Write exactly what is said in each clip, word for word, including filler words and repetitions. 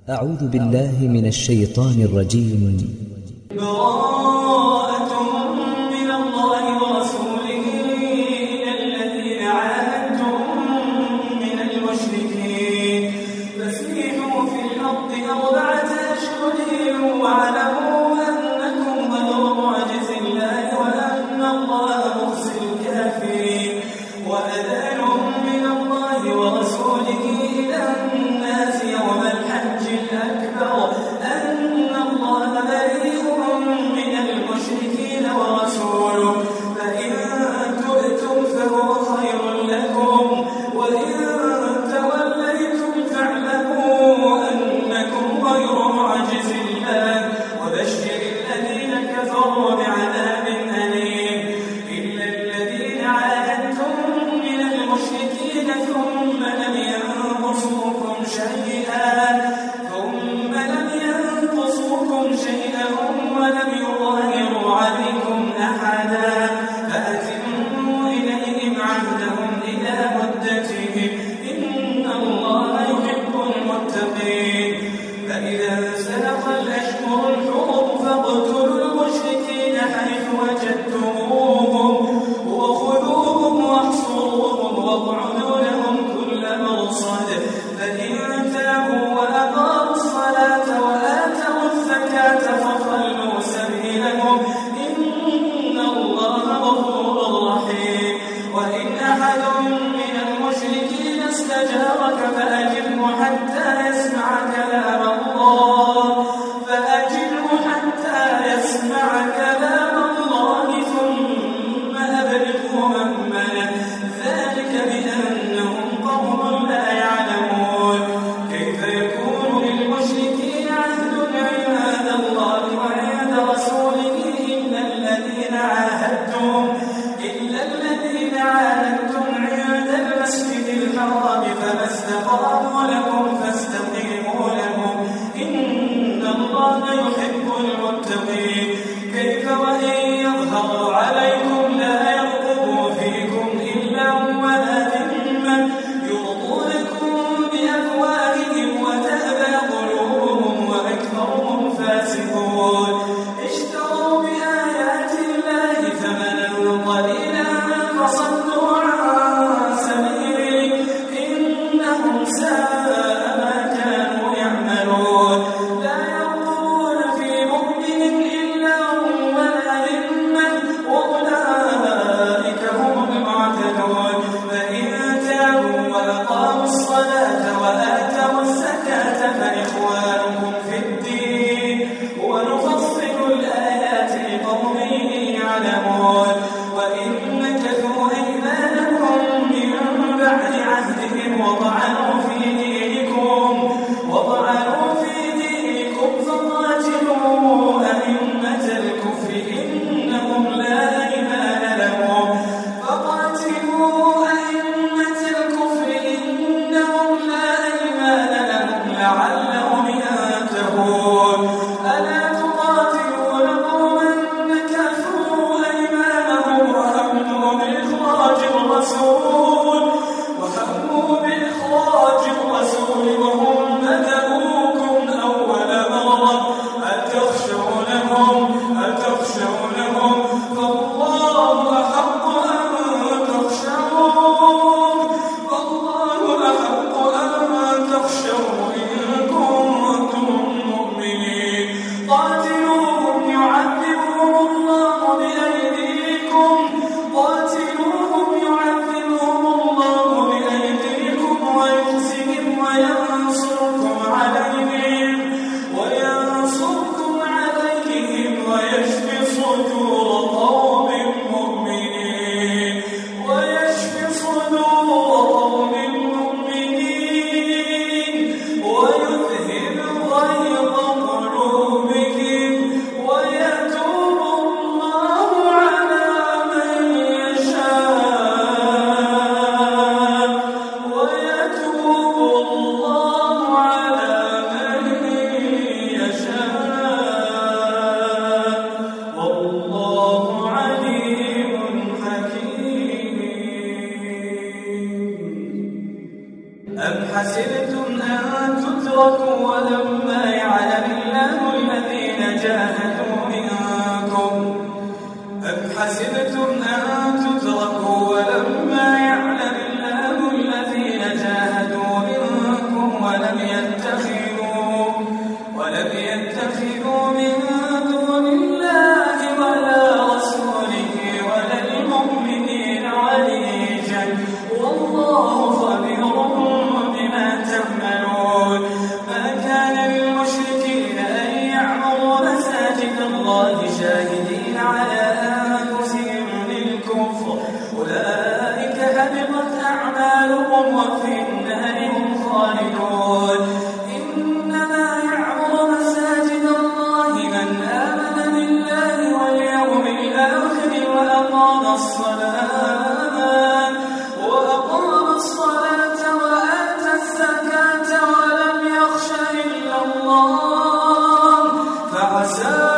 أعوذ بالله من الشيطان الرجيم. براءة من الله ورسوله إلى الذين عاهدتم من المشركين فاسيحوا في الأرض أربعة أشهر واعلموا أنكم غير معجز الله وأن الله مخزي الكافرين وأذان من الله ورسوله إلى الناس يوم الحج الأكبر أن الله بريء من المشركين ورسوله فإن تبتم فهو خير لكم وإن توليتم فاعلموا أنكم غير معجز الله وبشر الذين كفروا بعذاب أليم إلا الذين عاهدتم من المشركين ثم لم ينقصوكم شيئا ثم لم ينقصوكم شيئا ولم يظاهروا عليكم أحدا فأتموا إليهم عهدهم إلى مدتهم إن الله يحب المتقين فإذا انسلخ الأشهر الحرم فاقتلوا المشركين حيث وجدتموهم وخذوهم واحصروهم واقعدوا لهم كل مرصد فإن تابوا وأقاموا الصلاة وآتوا الزكاة فخلوا سبيلهم إن الله غفور رحيم وإن أحد من المشركين استجارك فأجره حتى يسمع كلام الله فأجره حتى يسمع كلام الله ثم أبلغه مأمنه ذلك بأنهم قوم لا يعلمون كيف يكون للمشركين عهد عند الله وعند رسوله إلا الذين عاهدتم إلا الذين عاهدتم عند المسجد الحرام فما استقاموا لكم فاستقيموا لهم إن الله يحب المتقين كيف وإن يظهروا عليكم لا يرقبوا فيكم إلا ولا ذمة يرضونكم بأفواههم وتأبى قلوبهم وأكثرهم فاسقون اشتروا بآيات الله ثمنا قليلا فصدوا عن سبيله إنهم ساء ما كانوا يعملون لا يرقبون في مؤمن إلا ولا ذمة وأولئك هم المعتدون فإن تابوا وأقاموا الصلاة وآتوا الزكاة فإخوانكم في الدين ونفصل الآيات لقوم يعلمون وإن نكثوا أيمانهم من بعد عهدهم وطعنوا في دينكم وطعنوا في دينكم فقاتلوا أئمة الكفر إنهم لا أيمان لهم فقاتلوا أئمة الكفر إنهم لا أيمان لهم لعلهم ينتهون ألا تقاتلون قوما نكثوا أيمانهم وهموا بإخراج الرسول وهموا بإخراج الرسول وهم بدؤوكم أول مرة أتخشونهم أتخشونهم فالله أحق أن تخشوه فالله أحق أن تخشوه إن كنتم مؤمنين كان للمشركين أن يعمروا مساجد الله شاهدين على أنفسهم بالكفر أولئك حبطت أعمالهم وفي النار هم خالدون إنما يعمر مساجد الله من آمن بالله واليوم الآخر وأقام الصلاة وأقام الصلاة وآتى الزكاة ولم يخش إلا الله فعسى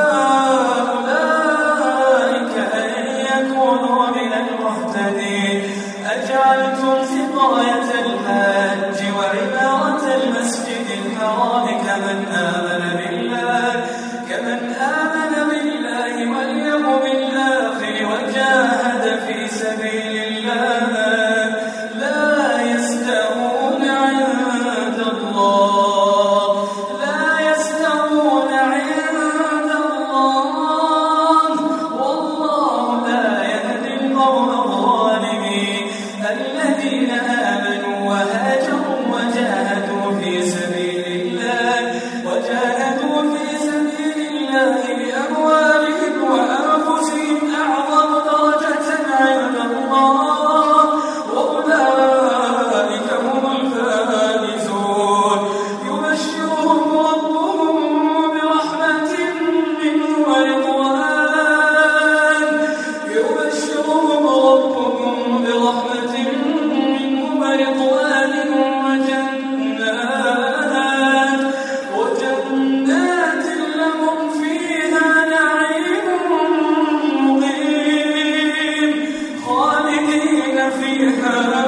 أولئك أن يكونوا من المهتدين أجعلتم سقاية الحاج وعمارة المسجد الحرام كمن آمن بالله كمن آمن بالله واليوم الآخر وجاهد في سبيل الله لا يستوون عند الله لا يستوون عند الله والله لا يهدي القوم الظالمين الذين آمنوا وهاجروا وجاهدوا في سبيل الله وجاهدوا في سبيل الله بأموالهم وأنفسهم أعظم درجة عند الله وأولئك هم الفائزون يبشرهم ربهم برحمة منه ورضوان يبشرهم ربهم برحمة منه ورضوان وجنات وجنات لهم فيها نعيم مقيم خالدين فيها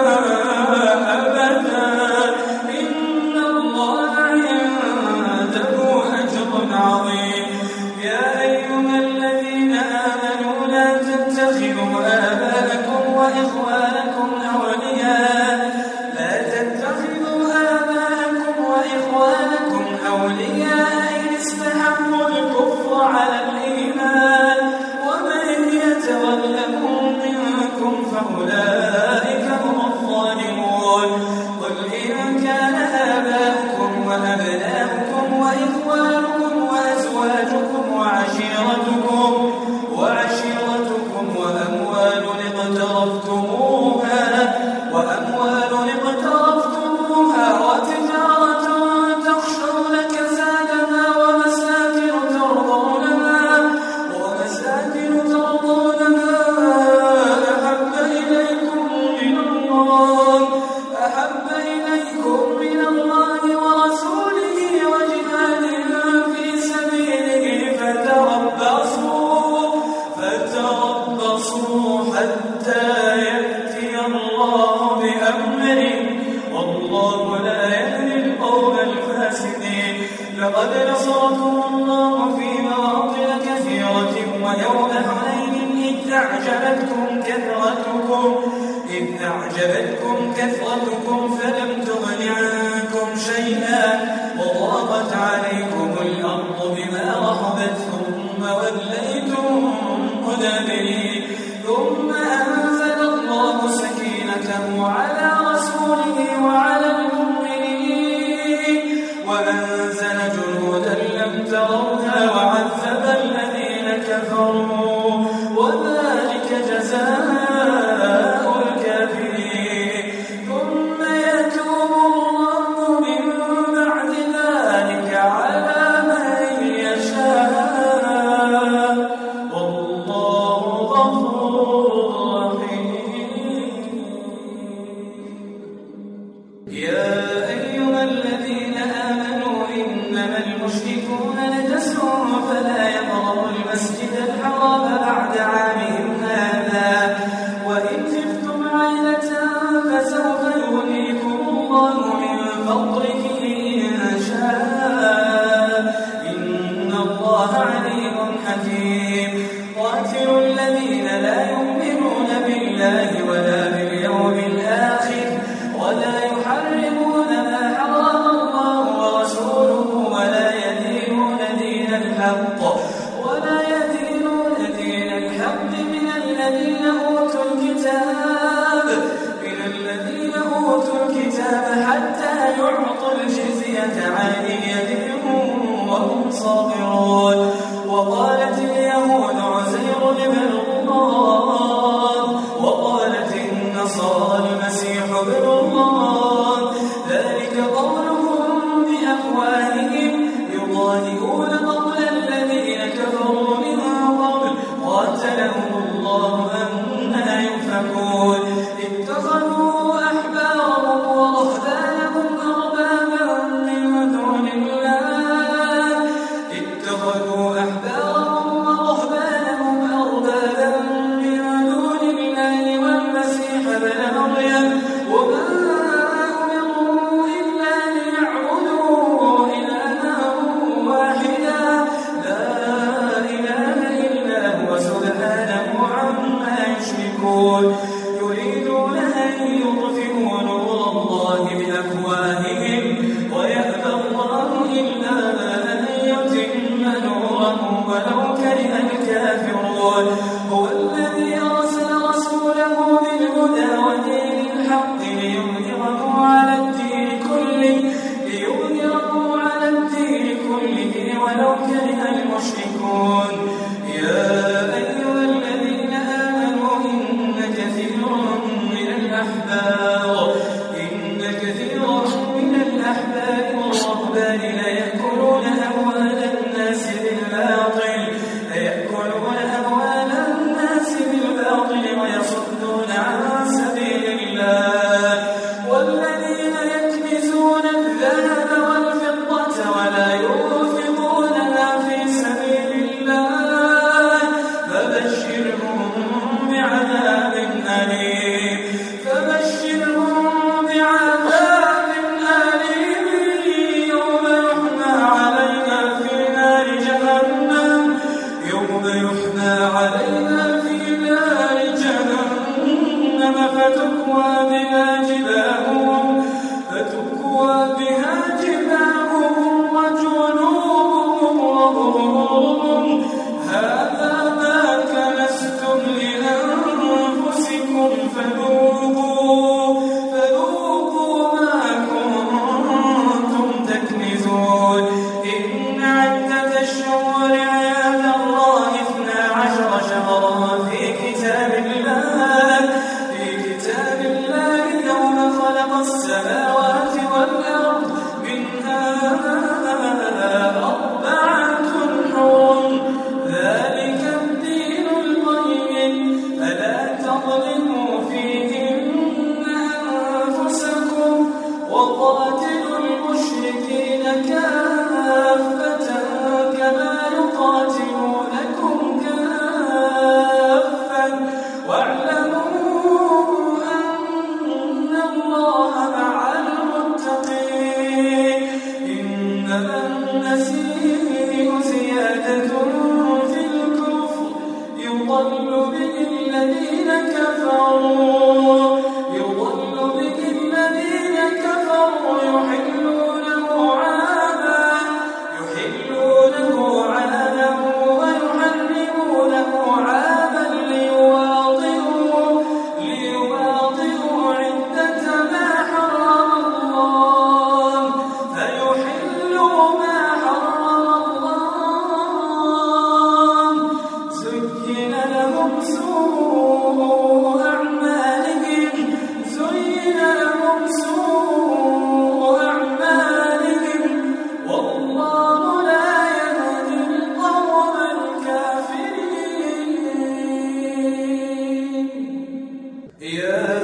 أبدا إن الله عنده أجر عظيم يا أيها الذين آمنوا لا تتخذوا آباءكم وإخوانكم أولياء لا تتخذوا آباءكم وإخوانكم أولياء إن استحبوا الكفر على الإيمان ومن يتولهم منكم فأولئك هم الظالمون قل إن كان آباؤكم وأبناؤكم وإخوانكم وأزواجكم وعشيرتكم وعشيرتكم وأموال اقترفتموها وأموال اقترفتموها وتجارة تخشون كسادها ومساكن ترضونها ومساكن ترضونها أحب إليكم من الله أحب إليكم من الله ورسوله وجهاد في سبيله فتربصوا فتربصوا حتى يأتي الله بأمره والله لا يهدي القوم الفاسدين لقد نصركم الله في مواطن كثيرة ويوم حنين إذ أعجبتكم كثرتكم إذ أعجبتكم كثرتكم فلم تغن عنكم شيئا وضاقت عليكم الأرض بما رحبت ثم وليتم مدبرين ثم أنزل الله سكينته على رسوله وعلى المؤمنين وأنزل جنودا لم تروها وعذب الذين كفروا وذلك جزاء الكافرين ثم يتوب بيدهم وهم صاغرون. وقالت اليهود عزير ابن الله وقالت النصارى المسيح ابن الله، ذلك قولهم بأفواههم يضاهئون قول الذين كفروا من قبل قاتلهم الله أنى يؤفكون. اتخذوا أحبارهم ورهبانهم أربابا من دون الله اتخذوا أحبارهم ورهبانهم أربابا من دون الله والمسيح ابن مريم وما أمروا إلا ليعبدوا إلها واحدا لا إله إلا هو سبحانه عما يشركون. يريدون أن يطفئوا نور الله بأفواههم ويأبى الله إلا أن يتم نوره ولو كره الكافرون. هو الذي أرسل رسوله بالهدى ودين الحق ليظهره على الدين كله ليظهره على الدين كله ولو كره المشركون. يا أيها الذين آمنوا إن كثيرا من الأحبار إن كثيرا من الأحبار والرهبان ليأكلون أموال الناس بالباطل ليأكلون أموال الناس بالباطل ويصدون عن سبيل الله. والذين يكنزون الذهب والفضة ولا ينفقونها في سبيل الله فبشرهم بعذاب أليم فبشرهم بعذاب أليم يوم يحمى عليها في نار جهنم يوم يحمى عليها في نار جهنم فتكوى بها جباههم فتكوى بها جباههم وجنوبهم وظهورهم هذا ما كنزتم لأنفسكم فذوقوا فذوقوا ما كنتم تكنزون. إن عدة الشهور عند الله اثنا عشر شهرا في كتاب الله في كتاب الله يوم خلق السماوات والأرض منها أربعة حرم ذلك الدين القيم فلا تظلموا فيهن أنفسكم وقاتلوا المشركين كافة كما يقاتلونكم كافة واعلموا أن الله مع المتقين. إنما النسيء زيادة في الكفر يضل به الذين كفروا يضل به الذين كفروا يحلونه عاما يحلونه عاما ويحرمونه عاما ليواطئوا ليواطئوا عدة ما حرم الله فيحلوا ما حرم الله. زين لهم سوء أعمالهم زين لهم سوء أعمالهم والله لا يهدي القوم الكافرين. يا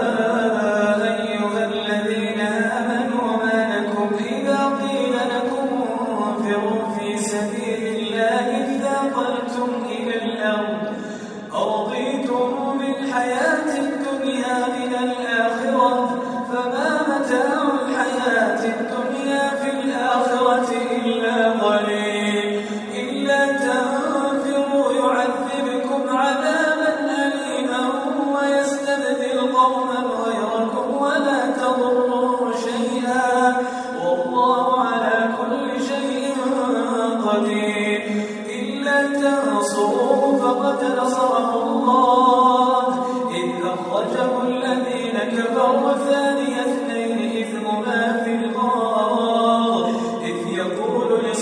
أيها الذين آمنوا ما لكم إذا قيل لكم انفروا في سبيل الله اثاقلتم إلى الأرض أرضيتم بالحياة الدنيا من الآخرة فما متاع الحياة الدنيا في الآخرة إلا قليل. إلا تنفروا يعذبكم عذابا أليما ويستبدل قوما غيركم ولا تضروه شيئا والله على كل شيء قدير. إلا تنصروه فقد نصره الله إذ أخرجه الذين كفروا ثاني اثنين إذ هما في الغار إذ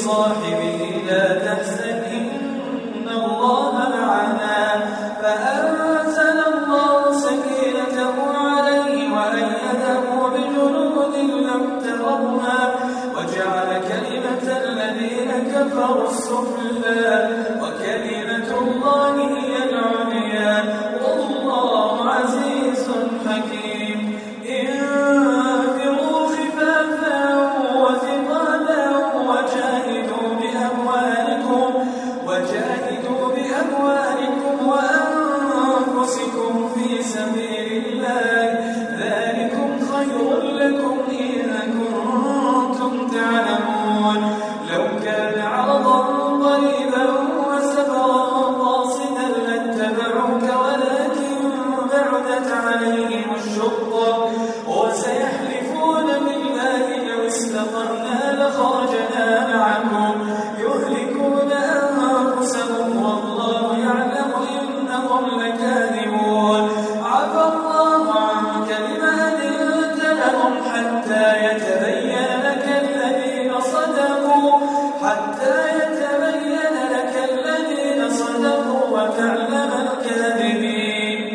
لصاحبه لا تحزن إن الله معنا فأنزل الله سكينته عليه وأيده بجنود لم تروها وجعل كلمة الذين كفروا السفلى وكلمة الله هي العليا والله عزيز حكيم. انفروا خفافا وثقالا وجاهدوا بأموالكم وجاهدوا بأموالكم وأنفسكم في سبيل الله ذلكم خير لكم إن كنتم تعلمون. لو كان عرضا قريبا وسفرا قاصدا لاتبعوك ولكن بعدت عليهم الشقة وسيحلفون بالله لو استطعنا لخرجنا معكم يهلكون أنفسهم والله يعلم إنهم لكاذبون. عفى الله عنك لما أذنت لهم حتى يتبين لك الذين صدقوا حتى يتبين لك الذين صدقوا وتعلم الكاذبين.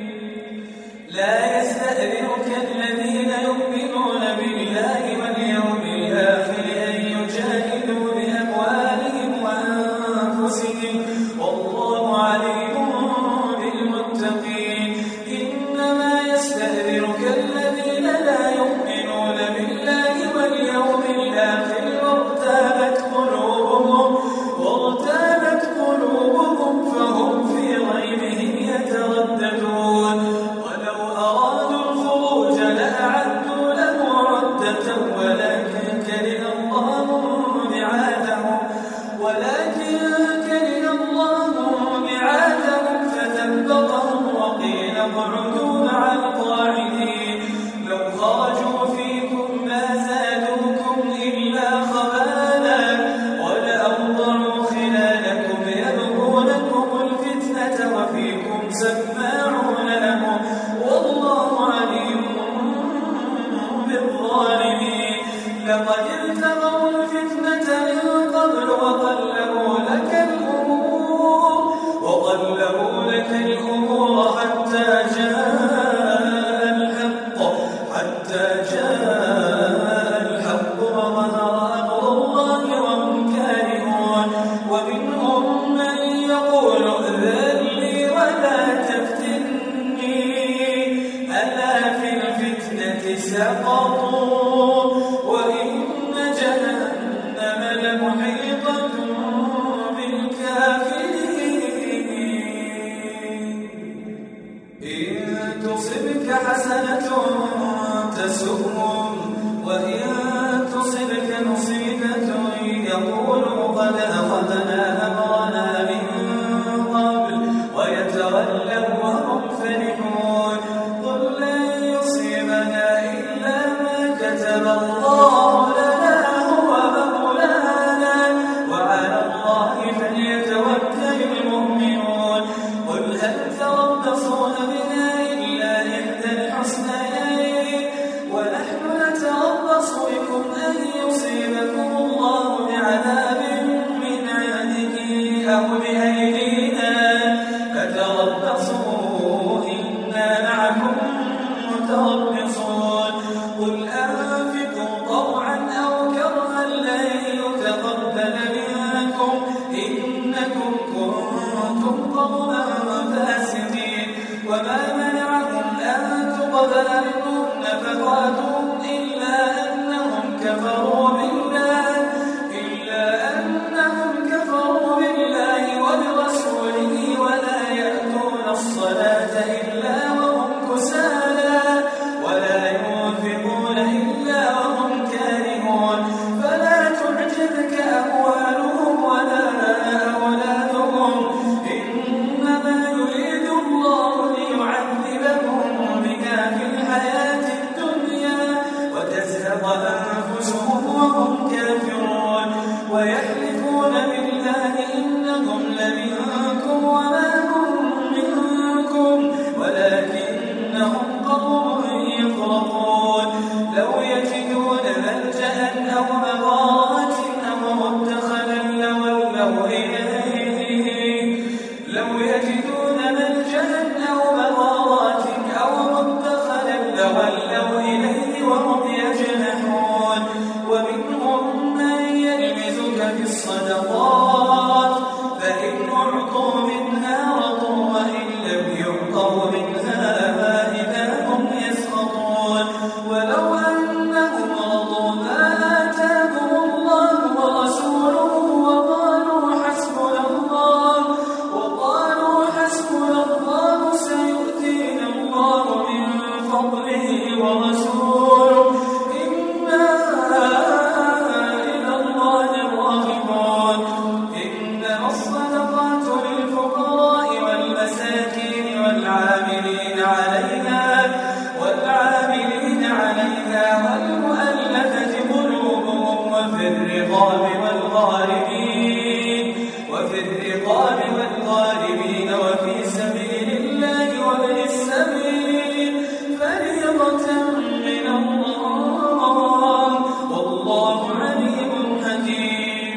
لا يستأذنك الذين يؤمنون بالله واليوم الآخر أن يجاهدوا بأموالهم وأنفسهم والله عليم بالمتقين. إنما يستأذنك الذين لا يؤمنون بالله واليوم الآخر وارتابت قلوبهم وارتابت قلوبهم فهم في ريبهم يترددون. ولو أرادوا الخروج لأعدوا له عدة ولكن كره الله بعاثهم ولكن كره الله بعاثهم فثبطهم وقيل اقعدوا مع القاعدين. لو خرجوا فيكم ما زادوكم إلا خبالا ولأوضعوا خلالكم يبغونكم الفتنة وفيكم سماعون لهم والله عليم بالظالمين. لقد ابتغوا الفتنة من قبل وقلبوا لك الأمور وقلبوا لك الأمور حتى جاء الحق حتى جاء الحق وظهر أمر الله وهم كارهون. ومنهم من يقول ائذن لي ولا تفتني ألا في الفتنة سقطوا وإن جهنم لمحيطة بالكافرين. إن تصبك حسنة تسؤهم وإن تصبك مصيبة يقولوا قد أخذنا أمرنا من قبل ويتولوا وهم فرحون. قل لن يصيبنا إلا ما كتب الله لنا هو مولانا وعلى الله فليتوكل المؤمنون. قل هل تربصون بنا إلا إحدى الحسنيين ونحن نتربص بكم أن يصيبكم الله بعذاب من عنده أو بأيدينا فتربصوا إنا معكم متربصون. قل أنفقوا طوعا أو كرها لن يتقبل منكم إنكم كنتم قوما فاسقين. وما منعهم أن تقبل منهم نفقاتهم إلا أنهم كفروا بالله إلا أنهم كفروا بالله وبرسوله ولا يأتون الصلاة إلا وهم كسالى ولا ينفقون إلا وهم كارهون. فلا تعجبك أموالهم ولا أولادهم إنما يريد الله ليعذبهم بها في الحياة الدنيا وتزهق أنفسهم وهم الرقاب والغارمين وفي الرقاب والغارمين وفي سبيل الله وابن السبيل فريضة من الله والله عليم حكيم.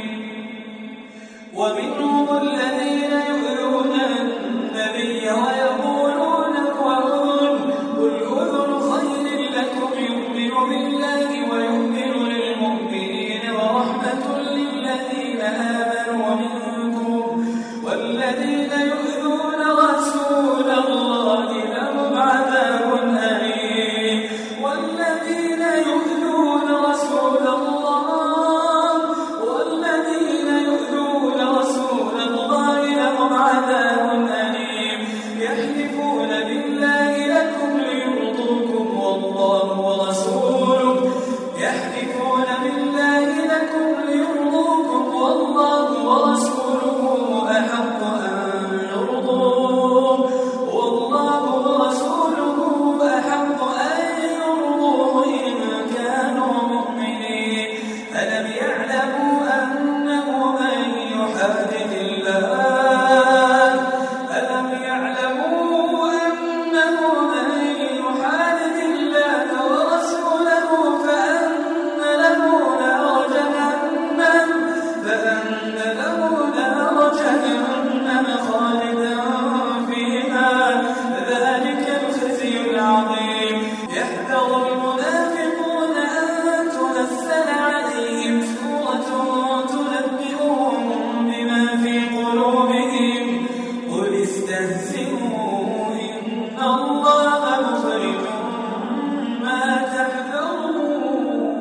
ومنهم الذين يؤذون النبي ويقولون هو أذن قل أذن خير لكم يؤمن بالله ويؤمن للمؤمنين ورحمة للذين آمنوا منكم والذين يؤذون رسول الله لهم عذاب أليم. والذين يؤذون رسول الله والذين يؤذون رسول الله لهم عذاب أليم. يحلفون بالله لكم ليرضوكم والله ورسوله يحلفون بالله لكم ليرضوكم والله ورسوله أحق أن يرضوه والله ورسوله أحق أن يرضوه إن كانوا مؤمنين. ألم يعلموا أنه من يحادد الله ألم يعلموا أنه من يحادد الله ورسوله فأن له نار جهنم فأن له نار جهنم خالدا فيها ذلك الخزي العظيم. يحذر المنافقون أن تنزل عليهم سورة تنبئهم بما في قلوبهم قل استهزئوا إن الله مخرج ما تحذرون.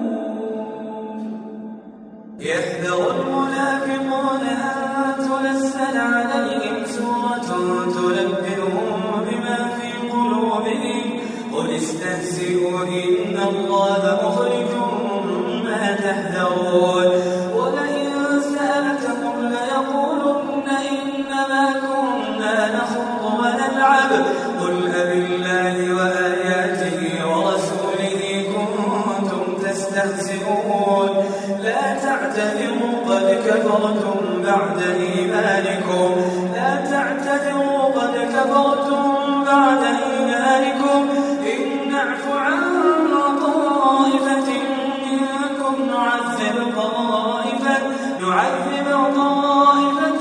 يحذر المنافقون أن تنزل عليهم سورة تنبئهم بما في قلوبهم قل استهزئوا إن الله مخرج ما تحذرون. ولئن سألتهم ليقولن إنما كنا نخوض ونلعب قل أبالله وآياته ورسوله كنتم تستهزئون لا تعتذروا قد كفرتم بعد إيمانكم لا تعتذروا قد كفرتم بعد إيمانكم إن نعف عن طائفة منكم نعذب طائفة نعذب طائفة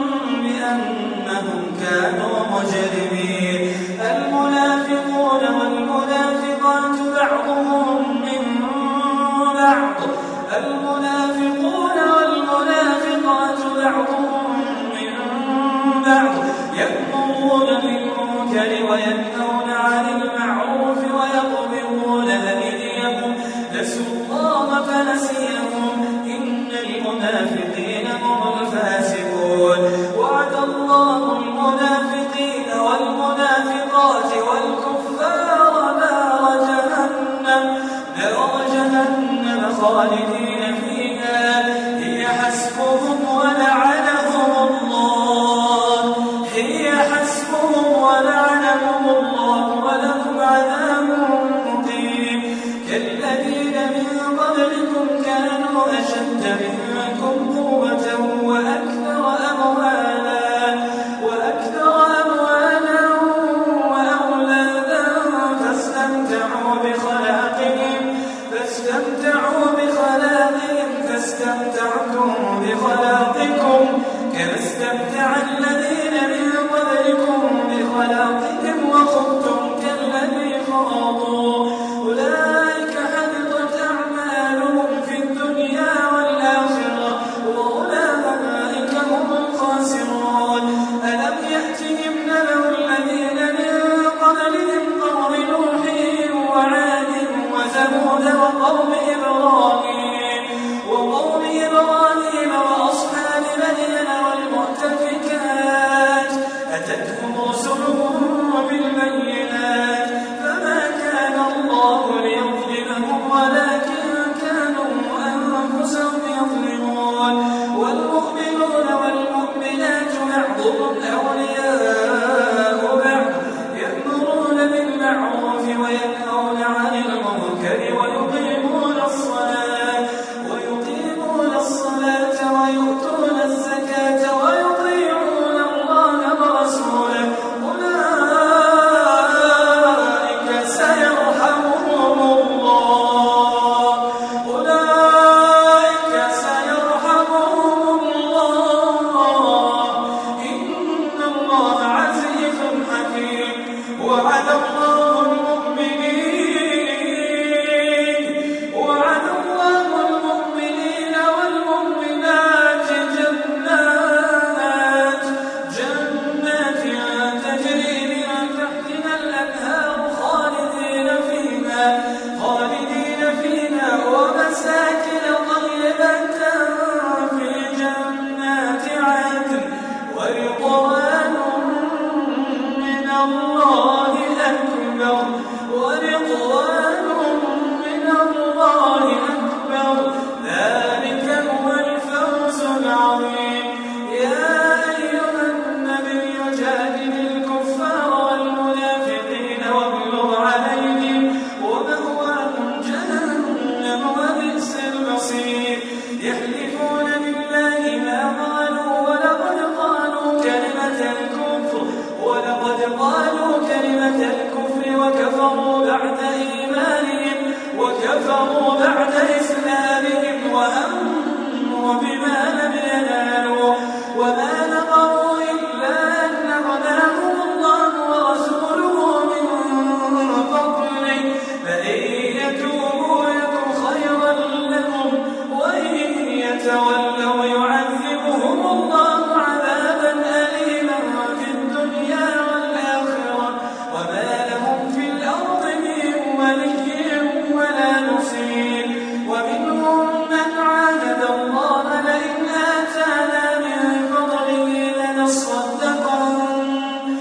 بأنهم كانوا مجرمين. المنافقون والمنافقات بعضهم من بعض المنافقون والمنافقات بعضهم من بعض يأمرون بالمنكر وينهون عن المعروف ويقبضون أيديهم نسوا الله فنسيهم إن المنافقين هم الفاسقون. وعد الله المنافقين والمنافقات والكفار نار جهنم نار جهنم خالدين فيها هي حسبهم ولعنهم الله هي حسبهم ولعنهم الله ولهم عذاب مقيم. كالذين من قبلكم كانوا أشد منكم قوة وأكثر أموالا وأكثر أموالا وأولادا فاستمتعوا بخلاقهم فاستمتعوا بخلاقهم فاستمتعتم بخلاقكم كما استمتع الذين من قبلكم بخلاقهم وخضتم كالذي خاضوا أولئك حبطت أعمالهم في الدنيا والآخرة وأولئك هم الخاسرون. ألم يأتهم نبأ الذين من قبلهم قوم نوح وعاد وثمود وقوم إبراهيم وقوم إبراهيم وأصحاب مدين والمؤتفكات أتتهم رسلهم بالبينات فما كان تولوا يعذبهم الله عذابا أليما في الدنيا والآخرة وما لهم في الأرض من ولي ولا نصير. ومنهم من عاهد الله لئن آتانا من فضله لنصدقن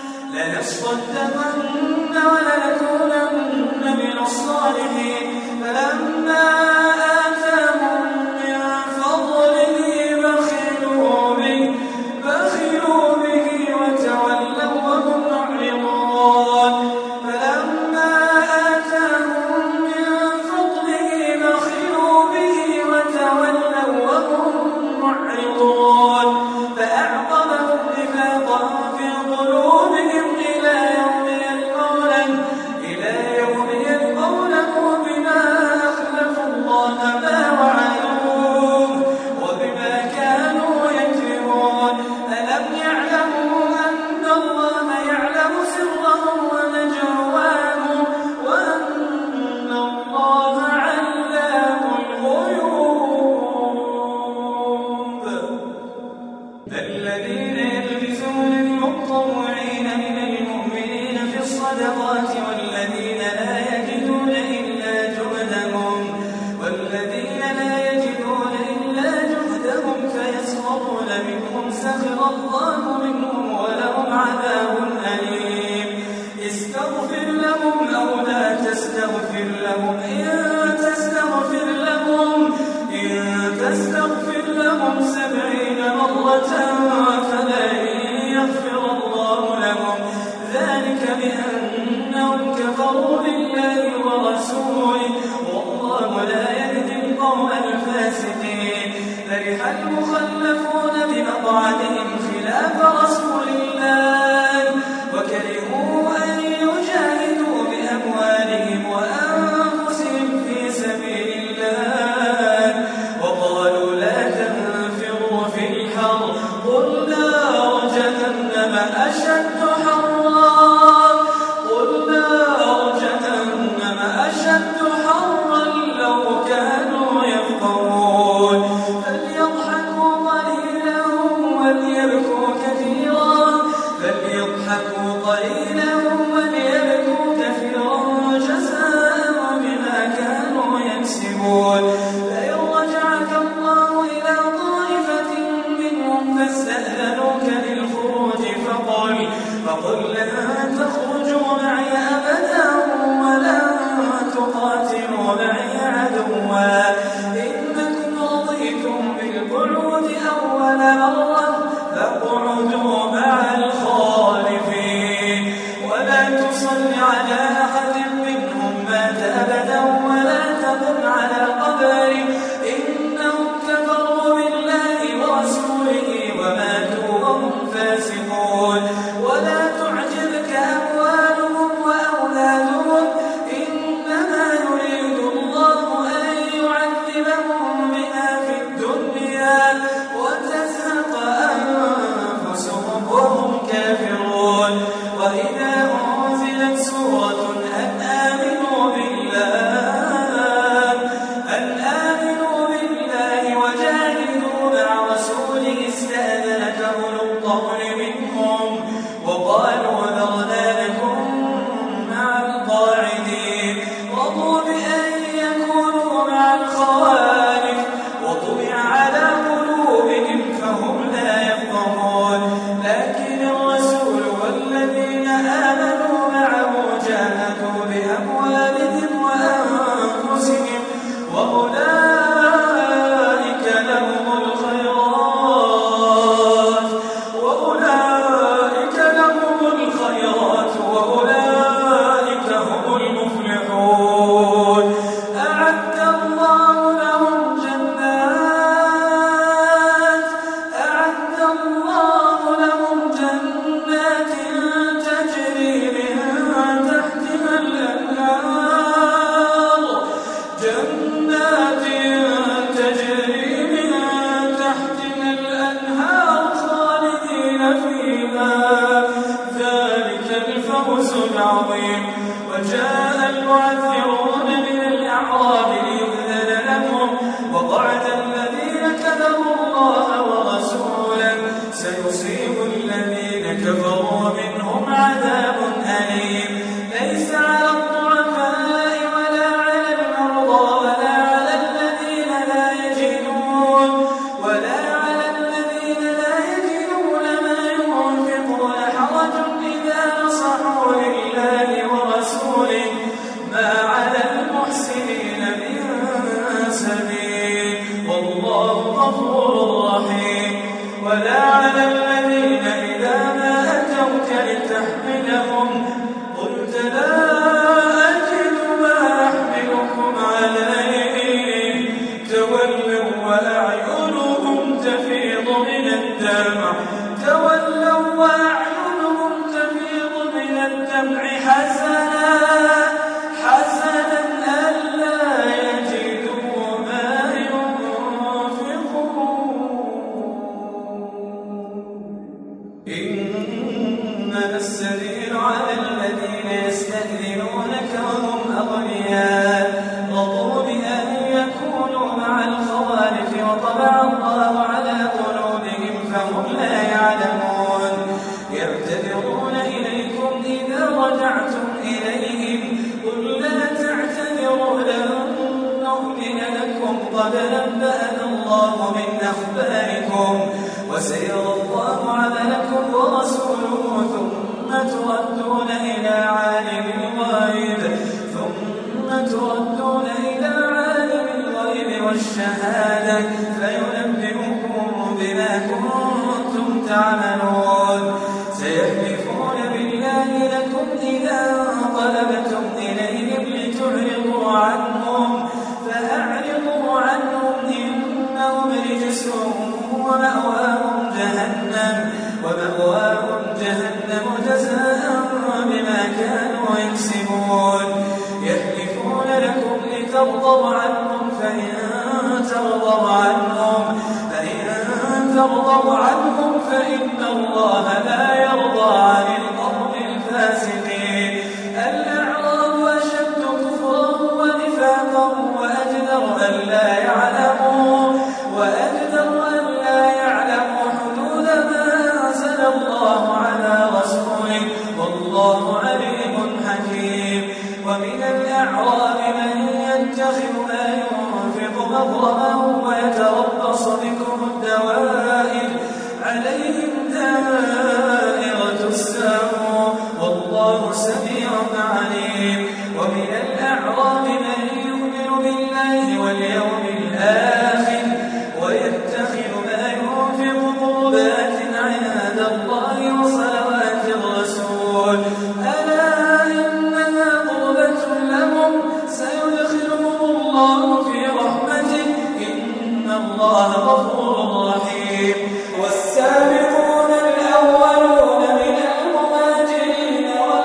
لنصدقن ولنكونن من الصالحين. فلما آتاهم من فضله بخلوا به بخلوا به وتولوا وهم معرضون. فلما آتاهم من فضله بخلوا به وتولوا وهم معرضون. فأعقبهم نفاقا في قلوبهم إلى يوم يلقونه إلى يوم يلقونه بما أخلفوا الله ما وعدوه وبما كانوا يكذبون. ألم يعلموا أن الله يعلم سرهم ونجواهم وأن الله علام الغيوب. الذين يلبسون المطوعين من المؤمنين في الصدقات والذين لا يجدون إلا جهدهم والذين لا يجدون إلا جهدهم فيسخرون منهم سخر الله منهم ولهم عذاب أليم. استغفر لهم أو لا تستغفر لهم إن تستغفر لهم إن تستغفر لهم سبعين مرة فلن يغفر الله لهم ذلك بأنهم كفروا بالله ورسوله والله لا يهدي القوم الفاسقين. فرح المخلفون بمقعدهم خلاف رسول الله وكرهوا أن يجاهدوا بأموالهم وأنفسهم في سبيل الله وقالوا لا تنفروا في الحر قل نار جهنم أشد حرا قل نار جهنم أشد حرا لو كانوا يفقهون. فليضحكوا قليلا وليبكوا كثيرا فليضحكوا قليلا وليبكوا كثيرا جزاء بما كانوا يكسبون. فإن رجعك الله إلى طائفة منهم فاستأذنوك للخروج فقل فقل لن تخرجوا معي أبدا ولن تقاتلوا معي عدوا إنكم رضيتم بالقعود أول مرة فاقعدوا مع الخالفين. ولا تصل على أحد منهم مات أبدا ولا تقم على قبره إنهم كفروا بالله ورسوله وماتوا وهم فاسقون. ولا تعجبك أموالهم وأولادهم إنما يريد الله أن يعذبهم بها في الدنيا وتزهق أنفسهم وهم كافرون. وإذا أنزلت سورة أن آمنوا بالله أن آمنوا بالله وجاهدوا مع رسوله استأذنك أولو الطول منهم وقالوا ذرنا لكم مع القاعدين. رضوا بأن يكونوا مع الخوالف وطبع على قلوبهم فهم لا يفقهون. لكن الرسول والذين آمنوا معه جاهدوا بأموالهم وأنفسهم وأولئك لهم الخيرات أليم ليس على الضعفاء ولا على المرضى ولا على الذين لا يجدون ولا على الذين لا يجدون ما ينفقون حرج إذا نصحوا لله ورسوله ما على المحسنين من سبيل والله غفور رحيم ولا على الذين إذا ما أتوك لتحملهم قلت لا أجد ما أحملكم عليه تولوا وأعينهم تفيض من الدمع تولوا وأعينهم تفيض من الدمع حزنا حزنا ألا يجدوا ما ينفقون إنما السبيل على الذين يستأذنونك وهم أغنياء رضوا بأن يكونوا مع الخوالف وطبع الله على قلوبهم فهم لا يعلمون يعتذرون إليكم إذا رجعتم إليهم قل لا تعتذروا لن نؤمن لكم قد نبأنا الله من أخباركم وسيرى الله عملكم ورسوله ثم تردون إلى عالم الغيب ثم تردون إلى عالم الغيب والشهادة فينبئكم بما كنتم تعملون سيحلفون بالله لكم إذا انقلبتم إليهم لتعرضوا عنهم فأعرضوا عنهم إنهم رجس ومأواهم جهنم ومأواهم جهنم جزاء بما كانوا يكسبون يحلفون لكم لترضوا عنهم فإن ترضوا عنهم فإن ترضوا عنهم فإن الله لا يرضى عن القوم الفاسقين الأعراب أشد كفرا ونفاقا وأجدر أن لا يعلموا وأجدر أن لا يعلموا حدود ما أنزل الله على رسوله والله عليم حكيم ومن الأعراب من يتخذ ما ينفق مغرما ويتربص بكم الدوائر عليهم دائرة السوء والله سميع عليم ومن الأعراب من يؤمن بالله واليوم الآخر ويتخذ ما ينفق قربات عند الله وصلوات الرسول ألا إنها قربة لهم سيدخلهم الله في رحمته إن الله غفور رحيم والسابقون الأولون من المهاجرين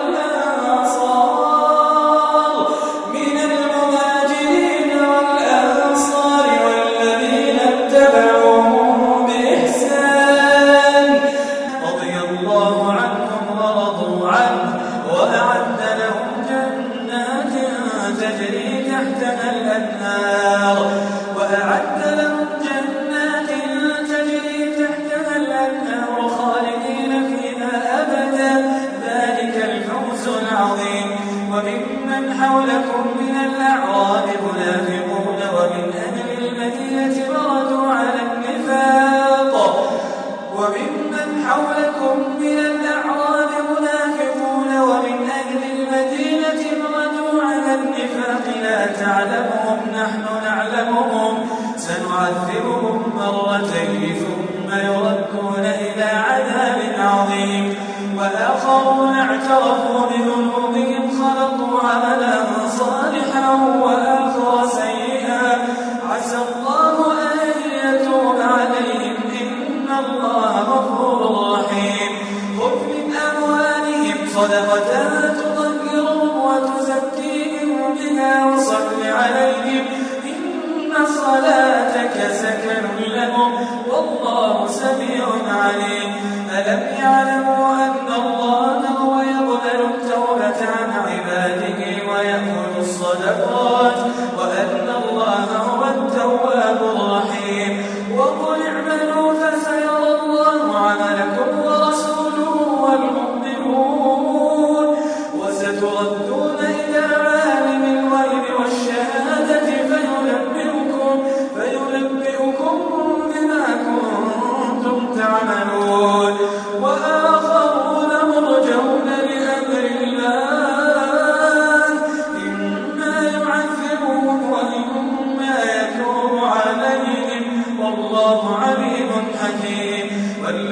والأنصار من المهاجرين والأنصار والذين اتبعوهم بإحسان رضي الله عنهم ورضوا عنه وأعد لهم جنات تجري تحتها الأنهار وأعد لهم جنات تجري تحتها الأنهار خالدين فيها أبدا ذلك الفوز العظيم وممن حولكم من الأعراب منافقون ومن أهل المدينة مردوا على النفاق وممن حولكم من الأعراب منافقون ومن أهل المدينة مردوا على النفاق لا تعلمهم نحن نعلمهم سنعذبهم مرتين ثم يردون إلى عذاب عظيم وآخرون اعترفوا بذنوبهم خلقوا عملا صالحا وآخر سيئا عسى الله أن يتوب عليهم إن الله غفور رحيم خذ من أموالهم صدقة تطهرهم وتزكيهم بها وصل عليهم إن صلاتك سكن لهم والله سميع عليم ألم يعلموا أن الله هو يقبل التوبة عن عباده ويأخذ الصدقات وأن الله هو التواب الرحيم وقل اعملوا فسيرى الله عملكم ورسوله والمؤمنون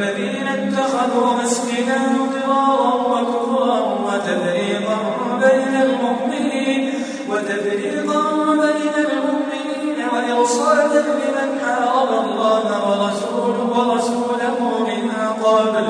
والذين اتخذوا مسجدا ضرارا وكفرا وتفريقا بين المؤمنين وتفريقا بين المؤمنين وإرصادا لمن حارب الله ورسوله ورسوله من قبل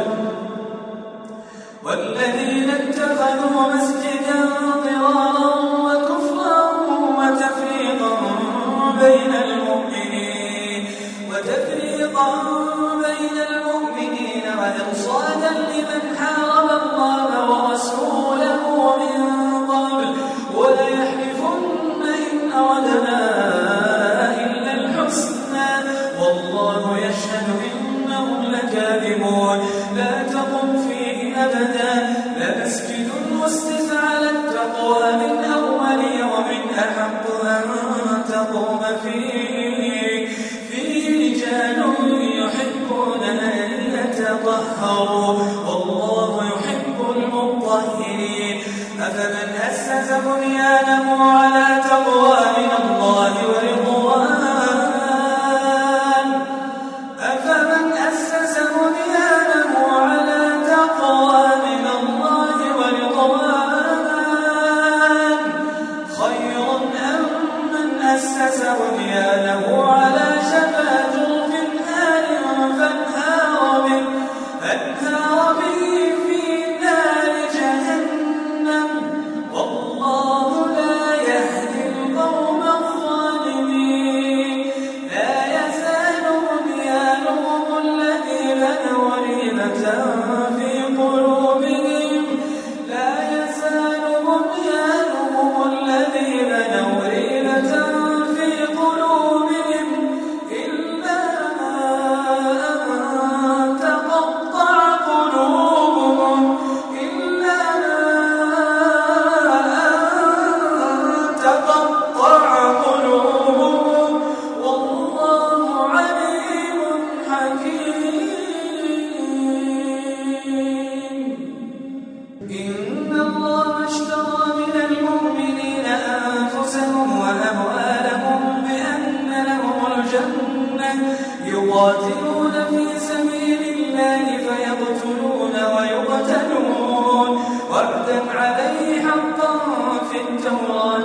والذين اتخذوا مسجدا ضرارا وكفرا وتفريقا بين المؤمنين وتفريقا بين المؤمنين وإرصادا لمن حارب الله ورسوله من قبل وليحلفن إن أردنا إلا الحسنى والله يشهد إنهم لكاذبون لا تقم فيه أبدا لمسجد أسس على التقوى من أول يوم أحق أن تقوم فيه فيه رجال يحبون أن يتطهروا والله يحب المطهرين أفمن أسس بنيانه على تقوى من الله ورضوان أفمن أسس بنيانه على تقوى من الله ورضوان خير أم من أسس بنيانه على شفا جرف نار فانهار به فانهار به في نار جهنم والله لا يهدي القوم الظالمين لا يزال بنيانهم الذي بنوا ريبة في قلوبهم لا يزال بنيانهم الذي بنوا ريبة في قلوبهم إلا أن تقطع قلوبهم إلا أن تقطع قلوبهم والله عليم حكيم إن الله اشترى من المؤمنين أنفسهم وأموالهم بأن لهم الجنة يقاتلون في سبيل الله فيقتلون ويقتلون وعدا عليه حقا في التوراة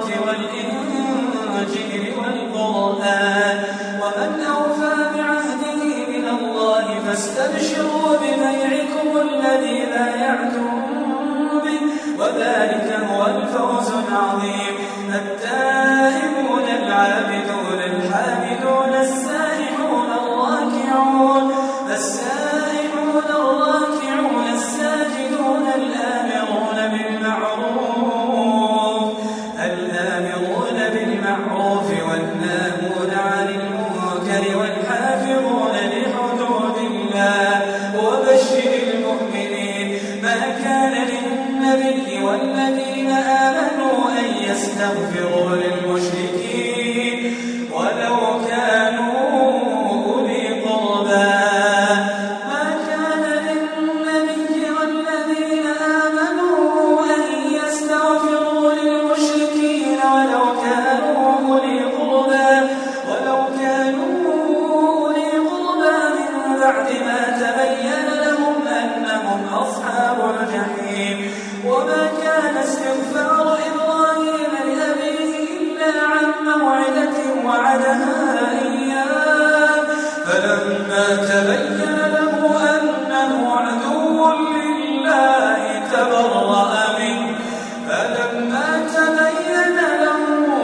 والإنجيل والقرآن ومن أوفى بعهده من الله فاستبشروا ببيعكم الذي بايعتم به وذلك هو الفوز العظيم التائبون العابدون الحامدون السائحون الراكعون السائحون الراكعون الساجدون الآمرون بالمعروف الآمرون بالمعروف والناهون عن المنكر والحافظون لحدود الله وبشر المؤمنين ما كان للنبي والذين آمنوا أن يستغفروا للمشركين ولو كانوا أولي قربى ما كان للنبي والذين آمنوا أن يستغفروا للمشركين ولو كانوا أولي قربى ولو كانوا أولي قربى من بعد ما تبين لهم أنهم أصحاب الجحيم وما كان استغفار إبراهيم لأبيه إلا عن موعدة وعدها إياه فلما تبين له أنه عدو لله تبرأ منه فلما تبين له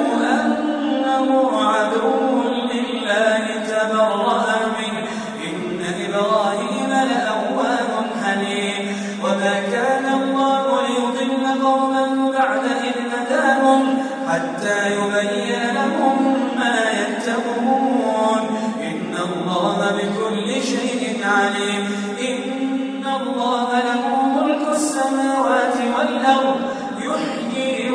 أنه عدو لله تبرأ منه إن إبراهيم لأواه حليم وما كان الله ليضل قوما بعد إذ هداهم حتى يبين لهم ما يتقون إن الله بكل شيء عليم إن الله له ملك السماوات والأرض يحيي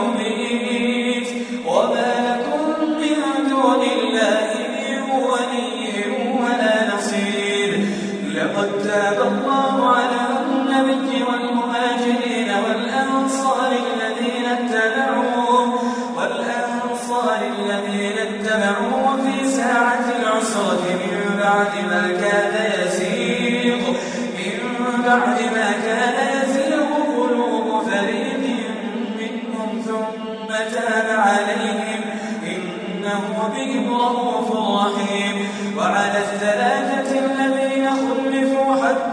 ويميت وما لكم من دون الله من ولي ولا نصير لقد تاب الله على النبي والمهاجرين والأنصار الذين اتبعوه والأنصار الذين اتبعوه في ساعة العسرة من بعد ما كاد يزيغ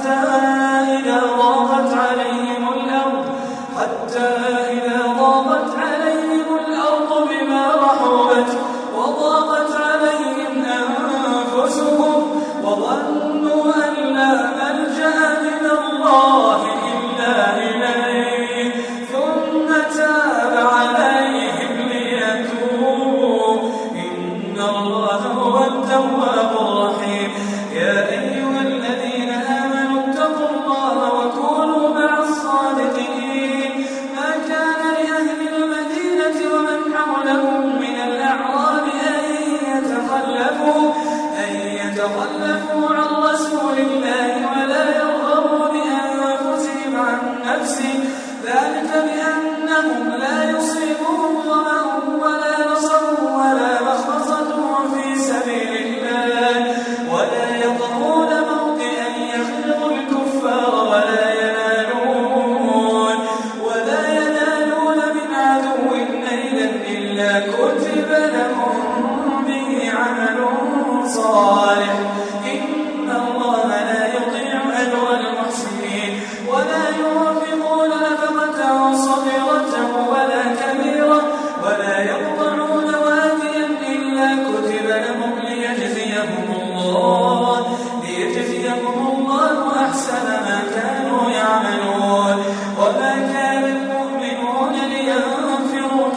حتى إذا ضاقت عليهم الأرض حتى إذا ضاقت عليهم الأرض بما رحبت وضاقت عليهم أنفسهم وظنوا أن لا ملجأ من الله إلا إليه ثم تاب عليهم ليتوبوا إن الله هو التواب الرحيم. يا أيها الذين آمنوا اتقوا الله وكونوا مع الصادقين. ما كان لأهل المدينة ومن حولهم من الأعراب أن يتخلفوا أن يتخلفوا عن رسول الله ولا يرغبوا بأنفسهم عن نفسه ذلك بأنهم لا يصيبهم ظمأ ولا نصب ولا مخمصة في سبيل الله ولا يطؤون موطئا يغيظ الكفار ولا ينالون ولا ينالون من عدو نيلا إلا كتب لهم به عمل صالح إن الله لا يضيع أجر المحسنين. ولا ينفقون نفقة صغيرة ولا كبيرة ولا يقطعون واديا إلا كتب لهم ليجزيهم الله ليجزيهم الله أحسن ما كانوا يعملون. وما كان المؤمنون لينفروا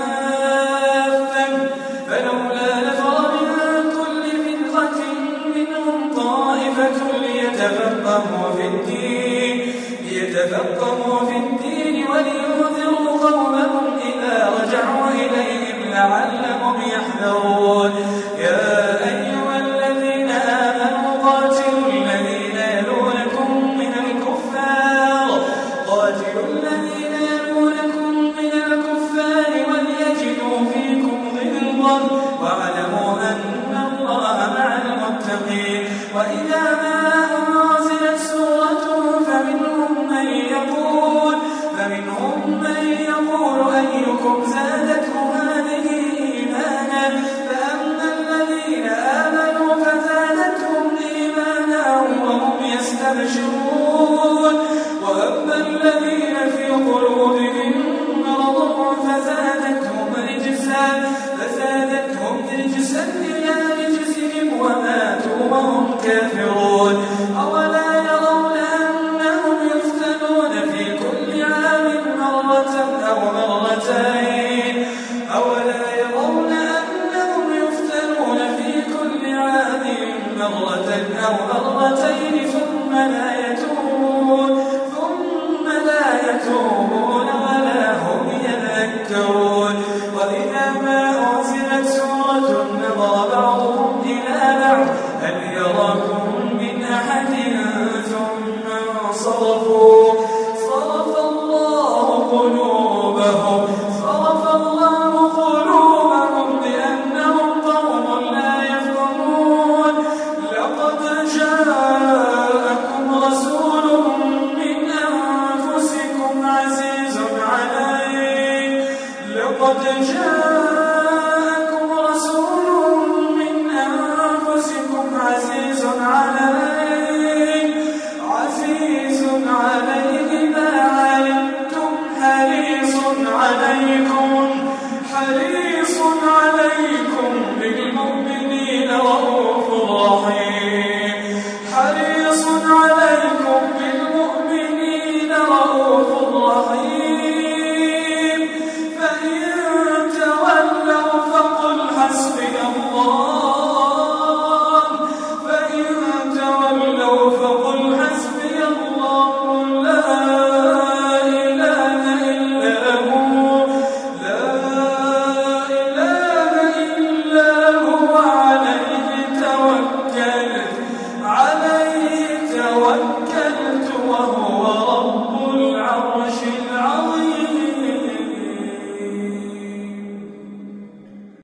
كافة فلولا نفر من كل فرقة منهم طائفة ليتفقهوا في الدين ليتفقهوا في الدين ولينذروا قومهم إذا رجعوا إليهم لعلهم يحذرون. يا أيها الذين آمنوا قاتلوا الذين يلونكم من الكفار قاتلوا الذين يلونكم من الكفار وليجدوا فيكم غلظة واعلموا أن الله مع المتقين. وإذا ما أنزلت سورة فمنهم من يقول فمنهم من يقول أيكم زادته هذه إيمانا فأما الذين آمنوا فزادتهم إيمانا وهم يستبشرون وأما الذين في قلوبهم مرض فزادتهم رجسا فزادتهم رجسا إلى رجسهم وماتوا وهم كافرون. أولا يرون أنهم يفتنون في كل عام مرة أو مرتين أولا يرون أنهم يفتنون في كل عام مرة أو مرتين ثم لا يتوبون ثم لا يتوبون ولا هم يذكرون. وإذا ما أنزلت سورة نظر بعضهم إلى بعض هل يراكم من أحد ثم انصرفوا صرف الله قلوبهم صرف الله قلوبهم بأنهم قوم لا يفقهون. لقد جاءكم رسول من أنفسكم عزيز عليه لقد جاءكم رسول من أنفسكم عزيز عليه عزيز عليه ما عنتم حريص عليكم حريص عليكم بالمؤمنين رؤوف رحيم حريص عليكم